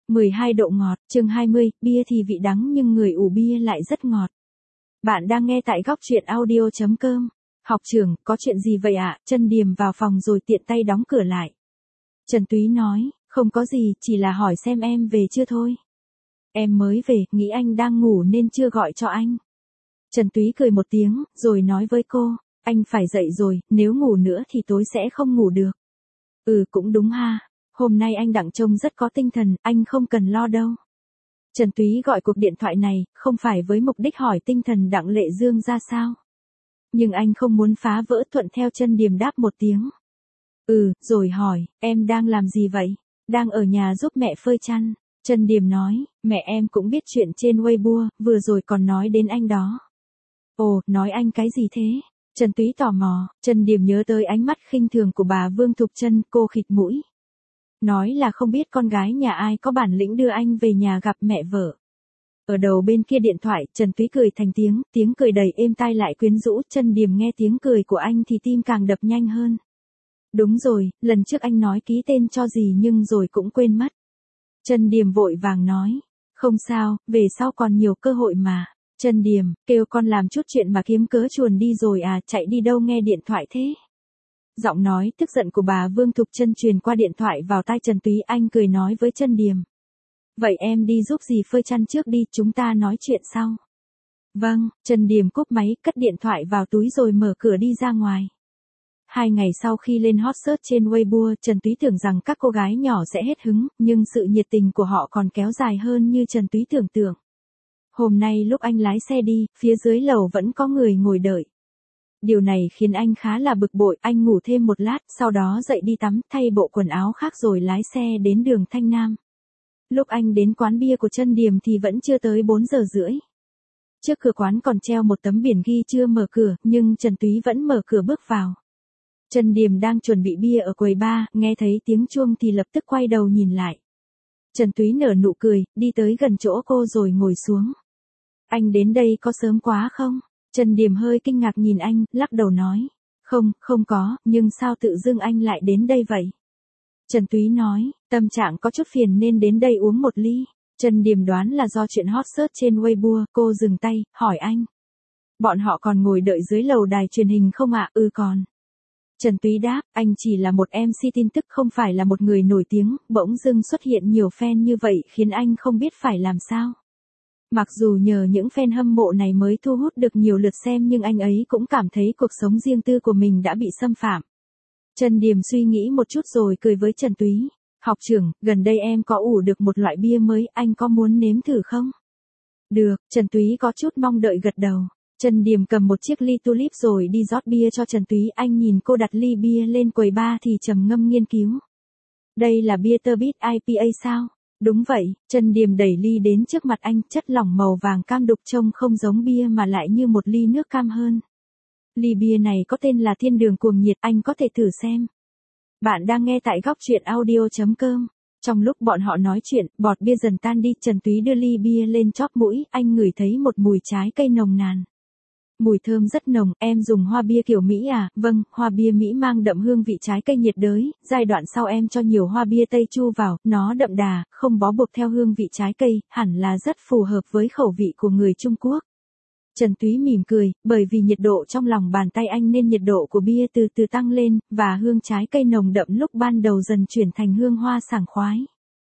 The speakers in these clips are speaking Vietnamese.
12 độ ngọt, chương 20, bia thì vị đắng nhưng người ủ bia lại rất ngọt. Bạn đang nghe tại góc truyện audio.com. Học trưởng, có chuyện gì vậy ạ? Trân Điềm vào phòng rồi tiện tay đóng cửa lại. Trần Túy nói, không có gì, chỉ là hỏi xem em về chưa thôi. Em mới về, nghĩ anh đang ngủ nên chưa gọi cho anh. Trần Túy cười một tiếng, rồi nói với cô, anh phải dậy rồi, nếu ngủ nữa thì tối sẽ không ngủ được. Ừ cũng đúng ha, hôm nay anh Đặng trông rất có tinh thần, anh không cần lo đâu. Trần Túy gọi cuộc điện thoại này, không phải với mục đích hỏi tinh thần Đặng Lệ Dương ra sao. Nhưng anh không muốn phá vỡ, thuận theo Trân Điềm đáp một tiếng. Ừ, rồi hỏi, em đang làm gì vậy? Đang ở nhà giúp mẹ phơi chăn. Trân Điềm nói, mẹ em cũng biết chuyện trên Weibo, vừa rồi còn nói đến anh đó. Ồ, nói anh cái gì thế? Trần Túy tò mò, Trân Điềm nhớ tới ánh mắt khinh thường của bà Vương Thục Trân, cô khịt mũi. Nói là không biết con gái nhà ai có bản lĩnh đưa anh về nhà gặp mẹ vợ. Ở đầu bên kia điện thoại, Trần Túy cười thành tiếng cười đầy êm tai lại quyến rũ. Trân Điềm nghe tiếng cười của anh thì tim càng đập nhanh hơn. Đúng rồi, lần trước anh nói ký tên cho gì nhưng rồi cũng quên mất. Trân Điềm vội vàng nói, không sao, về sau còn nhiều cơ hội mà. Trân Điềm, kêu con làm chút chuyện mà kiếm cớ chuồn đi rồi à, chạy đi đâu nghe điện thoại thế? Giọng nói tức giận của bà Vương Thục Trân truyền qua điện thoại vào tai Trần Túy, anh cười nói với Trân Điềm. Vậy em đi giúp dì phơi chăn trước đi, chúng ta nói chuyện sau. Vâng, Trân Điềm cúp máy, cất điện thoại vào túi rồi mở cửa đi ra ngoài. 2 ngày sau khi lên hot search trên Weibo, Trần Túy tưởng rằng các cô gái nhỏ sẽ hết hứng, nhưng sự nhiệt tình của họ còn kéo dài hơn như Trần Túy tưởng tượng. Hôm nay lúc anh lái xe đi, phía dưới lầu vẫn có người ngồi đợi. Điều này khiến anh khá là bực bội, anh ngủ thêm một lát, sau đó dậy đi tắm, thay bộ quần áo khác rồi lái xe đến đường Thanh Nam. Lúc anh đến quán bia của Trân Điềm thì vẫn chưa tới 4 giờ rưỡi. Trước cửa quán còn treo một tấm biển ghi chưa mở cửa, nhưng Trần Túy vẫn mở cửa bước vào. Trân Điềm đang chuẩn bị bia ở quầy bar, nghe thấy tiếng chuông thì lập tức quay đầu nhìn lại. Trần Túy nở nụ cười, đi tới gần chỗ cô rồi ngồi xuống. Anh đến đây có sớm quá không? Trân Điềm hơi kinh ngạc nhìn anh, lắc đầu nói. Không có, nhưng sao tự dưng anh lại đến đây vậy? Trần Túy nói, tâm trạng có chút phiền nên đến đây uống một ly. Trân Điềm đoán là do chuyện hot search trên Weibo, cô dừng tay, hỏi anh. Bọn họ còn ngồi đợi dưới lầu đài truyền hình không ạ? Ừ còn. Trần Túy đáp, anh chỉ là một MC tin tức không phải là một người nổi tiếng, bỗng dưng xuất hiện nhiều fan như vậy khiến anh không biết phải làm sao. Mặc dù nhờ những fan hâm mộ này mới thu hút được nhiều lượt xem nhưng anh ấy cũng cảm thấy cuộc sống riêng tư của mình đã bị xâm phạm. Trân Điềm suy nghĩ một chút rồi cười với Trần Túy. Học trưởng, gần đây em có ủ được một loại bia mới, anh có muốn nếm thử không? Được, Trần Túy có chút mong đợi gật đầu. Trân Điềm cầm một chiếc ly tulip rồi đi rót bia cho Trần Túy, anh nhìn cô đặt ly bia lên quầy bar thì trầm ngâm nghiên cứu. Đây là bia Turbid IPA sao? Đúng vậy, Trân Điềm đẩy ly đến trước mặt anh, chất lỏng màu vàng cam đục trông không giống bia mà lại như một ly nước cam hơn. Ly bia này có tên là Thiên Đường Cuồng Nhiệt, anh có thể thử xem. Bạn đang nghe tại góc truyện audio.com. Trong lúc bọn họ nói chuyện, bọt bia dần tan đi, Trần Túy đưa ly bia lên chóp mũi, anh ngửi thấy một mùi trái cây nồng nàn. Mùi thơm rất nồng, em dùng hoa bia kiểu Mỹ à? Vâng, hoa bia Mỹ mang đậm hương vị trái cây nhiệt đới, giai đoạn sau em cho nhiều hoa bia Tây Chu vào, nó đậm đà, không bó buộc theo hương vị trái cây, hẳn là rất phù hợp với khẩu vị của người Trung Quốc. Trần Túy mỉm cười, bởi vì nhiệt độ trong lòng bàn tay anh nên nhiệt độ của bia từ từ tăng lên, và hương trái cây nồng đậm lúc ban đầu dần chuyển thành hương hoa sảng khoái.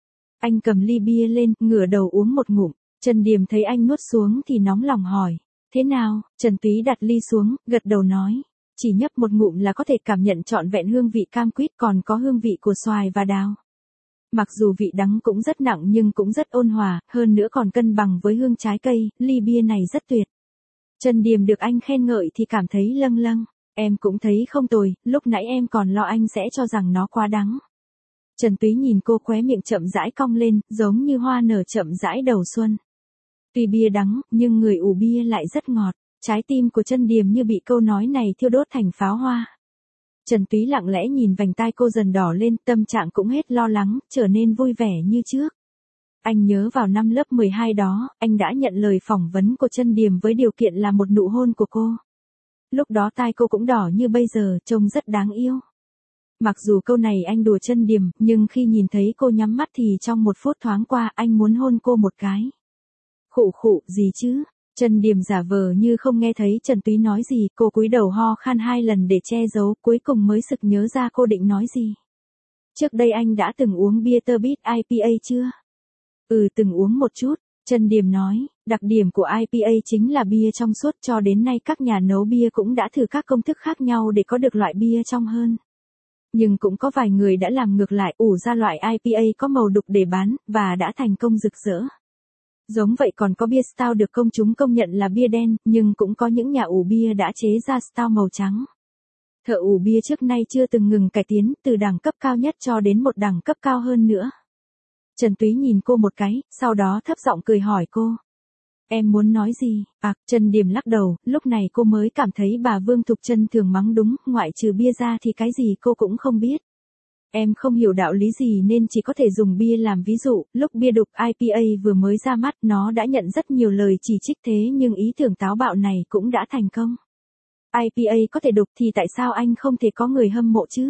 Anh cầm ly bia lên, ngửa đầu uống một ngụm, Trân Điềm thấy anh nuốt xuống thì nóng lòng hỏi. Thế nào? Trần Túy đặt ly xuống, gật đầu nói. Chỉ nhấp một ngụm là có thể cảm nhận trọn vẹn hương vị cam quýt còn có hương vị của xoài và đào. Mặc dù vị đắng cũng rất nặng nhưng cũng rất ôn hòa, hơn nữa còn cân bằng với hương trái cây, ly bia này rất tuyệt. Trân Điềm được anh khen ngợi thì cảm thấy lâng lâng. Em cũng thấy không tồi, lúc nãy em còn lo anh sẽ cho rằng nó quá đắng. Trần Túy nhìn cô khóe miệng chậm rãi cong lên, giống như hoa nở chậm rãi đầu xuân. Tuy bia đắng, nhưng người ủ bia lại rất ngọt. Trái tim của Trân Điềm như bị câu nói này thiêu đốt thành pháo hoa. Trần Túy lặng lẽ nhìn vành tai cô dần đỏ lên, tâm trạng cũng hết lo lắng, trở nên vui vẻ như trước. Anh nhớ vào năm lớp 12 đó, anh đã nhận lời phỏng vấn của Trân Điềm với điều kiện là một nụ hôn của cô. Lúc đó tai cô cũng đỏ như bây giờ, trông rất đáng yêu. Mặc dù câu này anh đùa Chân Điềm, nhưng khi nhìn thấy cô nhắm mắt thì trong một phút thoáng qua anh muốn hôn cô một cái. Khụ khụ, gì chứ? Chân Điềm giả vờ như không nghe thấy Trần Túy nói gì, cô cúi đầu ho khan 2 lần để che giấu, cuối cùng mới sực nhớ ra cô định nói gì. Trước đây anh đã từng uống bia tơ bít IPA chưa? Từng uống một chút, Chân Điềm nói, đặc điểm của IPA chính là bia trong suốt, cho đến nay các nhà nấu bia cũng đã thử các công thức khác nhau để có được loại bia trong hơn. Nhưng cũng có vài người đã làm ngược lại, ủ ra loại IPA có màu đục để bán, và đã thành công rực rỡ. Giống vậy còn có bia stout được công chúng công nhận là bia đen, nhưng cũng có những nhà ủ bia đã chế ra stout màu trắng. Thợ ủ bia trước nay chưa từng ngừng cải tiến, từ đẳng cấp cao nhất cho đến một đẳng cấp cao hơn nữa. Trần Túy nhìn cô một cái, sau đó thấp giọng cười hỏi cô. Em muốn nói gì? Chân Điềm lắc đầu, lúc này cô mới cảm thấy bà Vương Thục Trân thường mắng đúng, ngoại trừ bia ra thì cái gì cô cũng không biết. Em không hiểu đạo lý gì nên chỉ có thể dùng bia làm ví dụ, lúc bia đục IPA vừa mới ra mắt nó đã nhận rất nhiều lời chỉ trích, thế nhưng ý tưởng táo bạo này cũng đã thành công. IPA có thể đục thì tại sao anh không thể có người hâm mộ chứ?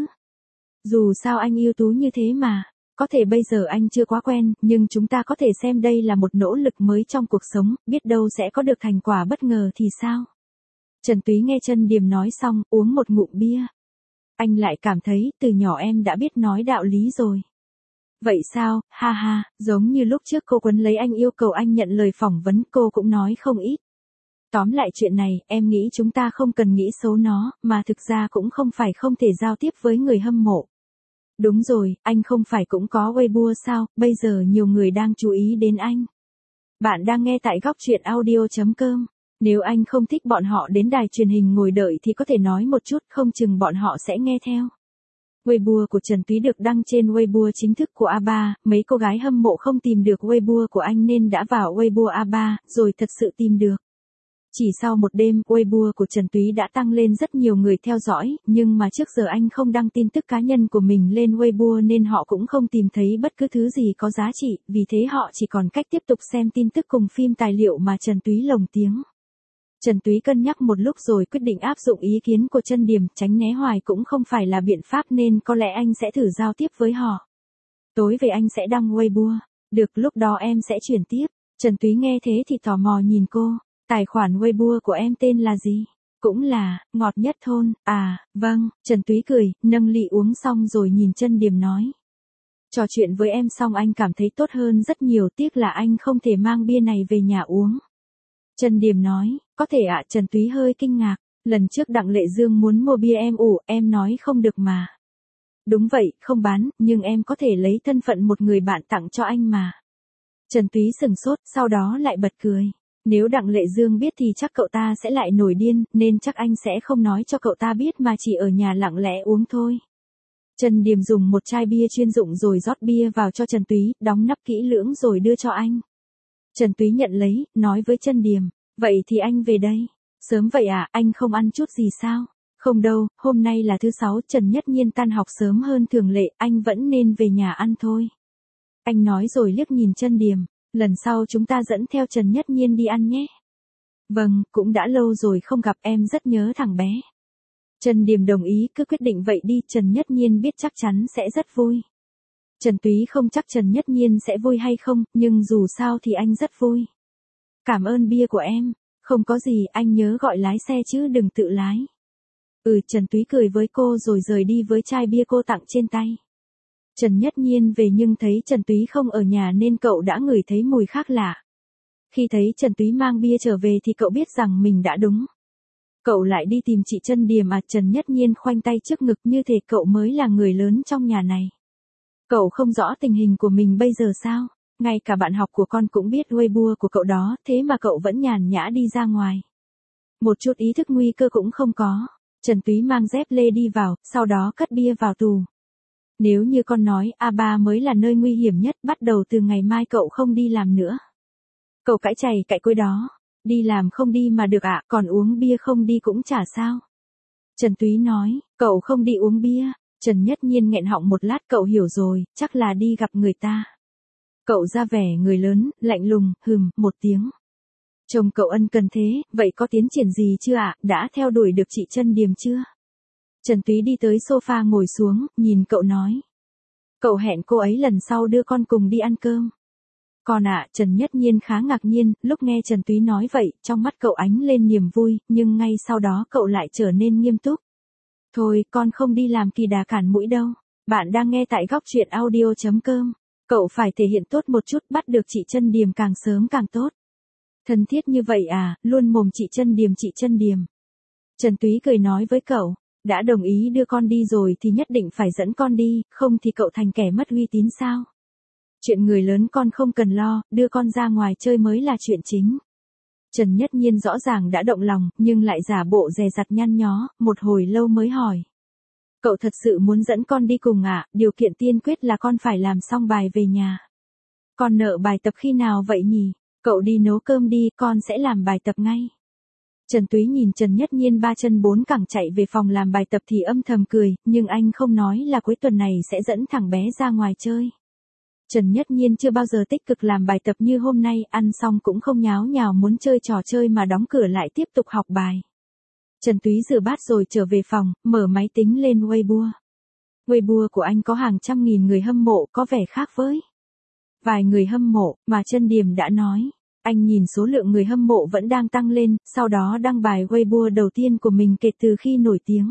Dù sao anh ưu tú như thế mà. Có thể bây giờ anh chưa quá quen, nhưng chúng ta có thể xem đây là một nỗ lực mới trong cuộc sống, biết đâu sẽ có được thành quả bất ngờ thì sao? Trần Túy nghe Chân Điềm nói xong, uống một ngụm bia. Anh lại cảm thấy, từ nhỏ em đã biết nói đạo lý rồi. Vậy sao, ha ha, giống như lúc trước cô quấn lấy anh yêu cầu anh nhận lời phỏng vấn, cô cũng nói không ít. Tóm lại chuyện này, em nghĩ chúng ta không cần nghĩ xấu nó, mà thực ra cũng không phải không thể giao tiếp với người hâm mộ. Đúng rồi, anh không phải cũng có Weibo sao, bây giờ nhiều người đang chú ý đến anh. Bạn đang nghe tại góc truyện audio.com. Nếu anh không thích bọn họ đến đài truyền hình ngồi đợi thì có thể nói một chút, không chừng bọn họ sẽ nghe theo. Weibo của Trần Túy được đăng trên Weibo chính thức của A3, mấy cô gái hâm mộ không tìm được Weibo của anh nên đã vào Weibo A3, rồi thật sự tìm được. Chỉ sau một đêm, Weibo của Trần Túy đã tăng lên rất nhiều người theo dõi, nhưng mà trước giờ anh không đăng tin tức cá nhân của mình lên Weibo nên họ cũng không tìm thấy bất cứ thứ gì có giá trị, vì thế họ chỉ còn cách tiếp tục xem tin tức cùng phim tài liệu mà Trần Túy lồng tiếng. Trần Túy cân nhắc một lúc rồi quyết định áp dụng ý kiến của Chân Điềm, tránh né hoài cũng không phải là biện pháp nên có lẽ anh sẽ thử giao tiếp với họ. Tối về anh sẽ đăng Weibo, được lúc đó em sẽ chuyển tiếp. Trần Túy nghe thế thì tò mò nhìn cô. Tài khoản Weibo của em tên là gì? Cũng là, ngọt nhất thôn, vâng, Trần Túy cười, nâng ly uống xong rồi nhìn Chân Điềm nói. Trò chuyện với em xong anh cảm thấy tốt hơn rất nhiều, tiếc là anh không thể mang bia này về nhà uống. Chân Điềm nói, có thể ạ. Trần Túy hơi kinh ngạc, lần trước Đặng Lệ Dương muốn mua bia em ủ, em nói không được mà. Đúng vậy, không bán, nhưng em có thể lấy thân phận một người bạn tặng cho anh mà. Trần Túy sừng sốt, sau đó lại bật cười. Nếu Đặng Lệ Dương biết thì chắc cậu ta sẽ lại nổi điên, nên chắc anh sẽ không nói cho cậu ta biết mà chỉ ở nhà lặng lẽ uống thôi. Trần Điềm dùng một chai bia chuyên dụng rồi rót bia vào cho Trần Túy, đóng nắp kỹ lưỡng rồi đưa cho anh. Trần Túy nhận lấy, nói với Chân Điềm, vậy thì anh về đây. Sớm vậy à, anh không ăn chút gì sao? Không đâu, hôm nay là thứ 6, Trần Nhất Nhiên tan học sớm hơn thường lệ, anh vẫn nên về nhà ăn thôi. Anh nói rồi liếc nhìn Chân Điềm, lần sau chúng ta dẫn theo Trần Nhất Nhiên đi ăn nhé. Vâng, cũng đã lâu rồi không gặp, em rất nhớ thằng bé. Trần Điềm đồng ý, cứ quyết định vậy đi, Trần Nhất Nhiên biết chắc chắn sẽ rất vui. Trần Túy không chắc Trần Nhất Nhiên sẽ vui hay không, nhưng dù sao thì anh rất vui. Cảm ơn bia của em, không có gì, anh nhớ gọi lái xe chứ đừng tự lái. Trần Túy cười với cô rồi rời đi với chai bia cô tặng trên tay. Trần Nhất Nhiên về nhưng thấy Trần Túy không ở nhà nên cậu đã ngửi thấy mùi khác lạ. Khi thấy Trần Túy mang bia trở về thì cậu biết rằng mình đã đúng. Cậu lại đi tìm chị Chân Điềm Trần Nhất Nhiên khoanh tay trước ngực như thể cậu mới là người lớn trong nhà này. Cậu không rõ tình hình của mình bây giờ sao? Ngay cả bạn học của con cũng biết Weibo của cậu đó, thế mà cậu vẫn nhàn nhã đi ra ngoài. Một chút ý thức nguy cơ cũng không có. Trần Túy mang dép lê đi vào, sau đó cất bia vào tủ. Nếu như con nói A3 mới là nơi nguy hiểm nhất, bắt đầu từ ngày mai cậu không đi làm nữa. Cậu cãi chày cãi cối đó. Đi làm không đi mà được còn uống bia không đi cũng chả sao. Trần Túy nói, cậu không đi uống bia. Trần Nhất Nhiên nghẹn họng một lát, cậu hiểu rồi, chắc là đi gặp người ta. Cậu ra vẻ người lớn, lạnh lùng, một tiếng. Chồng cậu ân cần thế, vậy có tiến triển gì chưa đã theo đuổi được chị Chân Điềm chưa? Trần Túy đi tới sofa ngồi xuống, nhìn cậu nói. Cậu hẹn cô ấy lần sau đưa con cùng đi ăn cơm. Con ạ, Trần Nhất Nhiên khá ngạc nhiên, lúc nghe Trần Túy nói vậy, trong mắt cậu ánh lên niềm vui, nhưng ngay sau đó cậu lại trở nên nghiêm túc. Thôi, con không đi làm kỳ đà cản mũi đâu. Bạn đang nghe tại góc truyện audio.com. Cậu phải thể hiện tốt một chút, bắt được chị Trân Điềm càng sớm càng tốt. Thân thiết như vậy à, luôn mồm chị Trân Điềm. Trần Túy cười nói với cậu, đã đồng ý đưa con đi rồi thì nhất định phải dẫn con đi, không thì cậu thành kẻ mất uy tín sao? Chuyện người lớn con không cần lo, đưa con ra ngoài chơi mới là chuyện chính. Trần Nhất Nhiên rõ ràng đã động lòng, nhưng lại giả bộ dè dặt nhăn nhó, một hồi lâu mới hỏi. Cậu thật sự muốn dẫn con đi cùng ạ, điều kiện tiên quyết là con phải làm xong bài về nhà. Con nợ bài tập khi nào vậy nhỉ? Cậu đi nấu cơm đi, con sẽ làm bài tập ngay. Trần Túy nhìn Trần Nhất Nhiên ba chân bốn cẳng chạy về phòng làm bài tập thì âm thầm cười, nhưng anh không nói là cuối tuần này sẽ dẫn thằng bé ra ngoài chơi. Trần Nhất Nhiên chưa bao giờ tích cực làm bài tập như hôm nay, ăn xong cũng không nháo nhào muốn chơi trò chơi mà đóng cửa lại tiếp tục học bài. Trần Túy rửa bát rồi trở về phòng, mở máy tính lên Weibo. Weibo của anh có hàng trăm nghìn người hâm mộ, có vẻ khác với vài người hâm mộ mà Trân Điềm đã nói. Anh nhìn số lượng người hâm mộ vẫn đang tăng lên, sau đó đăng bài Weibo đầu tiên của mình kể từ khi nổi tiếng.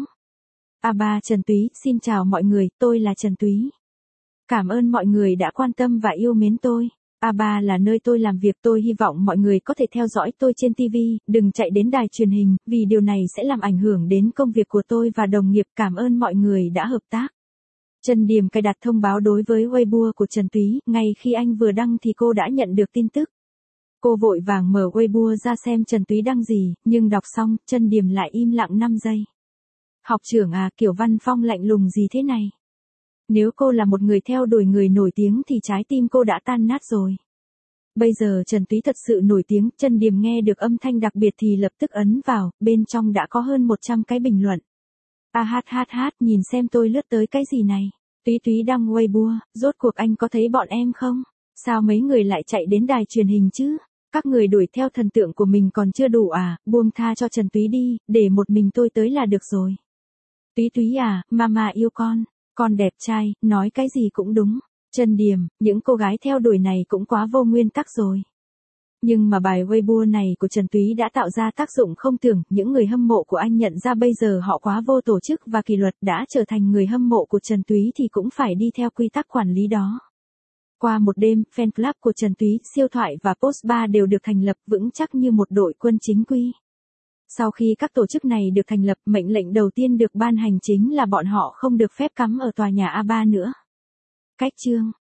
A3 Trần Túy, xin chào mọi người, tôi là Trần Túy. Cảm ơn mọi người đã quan tâm và yêu mến tôi. A3 là nơi tôi làm việc, tôi hy vọng mọi người có thể theo dõi tôi trên TV, đừng chạy đến đài truyền hình, vì điều này sẽ làm ảnh hưởng đến công việc của tôi và đồng nghiệp. Cảm ơn mọi người đã hợp tác. Trân Điềm cài đặt thông báo đối với Weibo của Trần Túy, ngay khi anh vừa đăng thì cô đã nhận được tin tức. Cô vội vàng mở Weibo ra xem Trần Túy đăng gì, nhưng đọc xong, Trân Điềm lại im lặng 5 giây. Học trưởng à, kiểu văn phong lạnh lùng gì thế này? Nếu cô là một người theo đuổi người nổi tiếng thì trái tim cô đã tan nát rồi. Bây giờ Trần Túy thật sự nổi tiếng, Trân Điềm nghe được âm thanh đặc biệt thì lập tức ấn vào, bên trong đã có hơn 100 cái bình luận. Nhìn xem tôi lướt tới cái gì này. Túy Túy đăng Weibo, rốt cuộc anh có thấy bọn em không? Sao mấy người lại chạy đến đài truyền hình chứ? Các người đuổi theo thần tượng của mình còn chưa đủ à, buông tha cho Trần Túy đi, để một mình tôi tới là được rồi. Túy Túy à, mama yêu con đẹp trai, nói cái gì cũng đúng. Trân Điềm, những cô gái theo đuổi này cũng quá vô nguyên tắc rồi. Nhưng mà bài Weibo này của Trần Túy đã tạo ra tác dụng không tưởng, những người hâm mộ của anh nhận ra bây giờ họ quá vô tổ chức và kỷ luật, đã trở thành người hâm mộ của Trần Túy thì cũng phải đi theo quy tắc quản lý đó. Qua một đêm, fan club của Trần Túy, Siêu Thoại và Post Bar đều được thành lập vững chắc như một đội quân chính quy. Sau khi các tổ chức này được thành lập, mệnh lệnh đầu tiên được ban hành chính là bọn họ không được phép cắm ở tòa nhà A3 nữa. Cách chương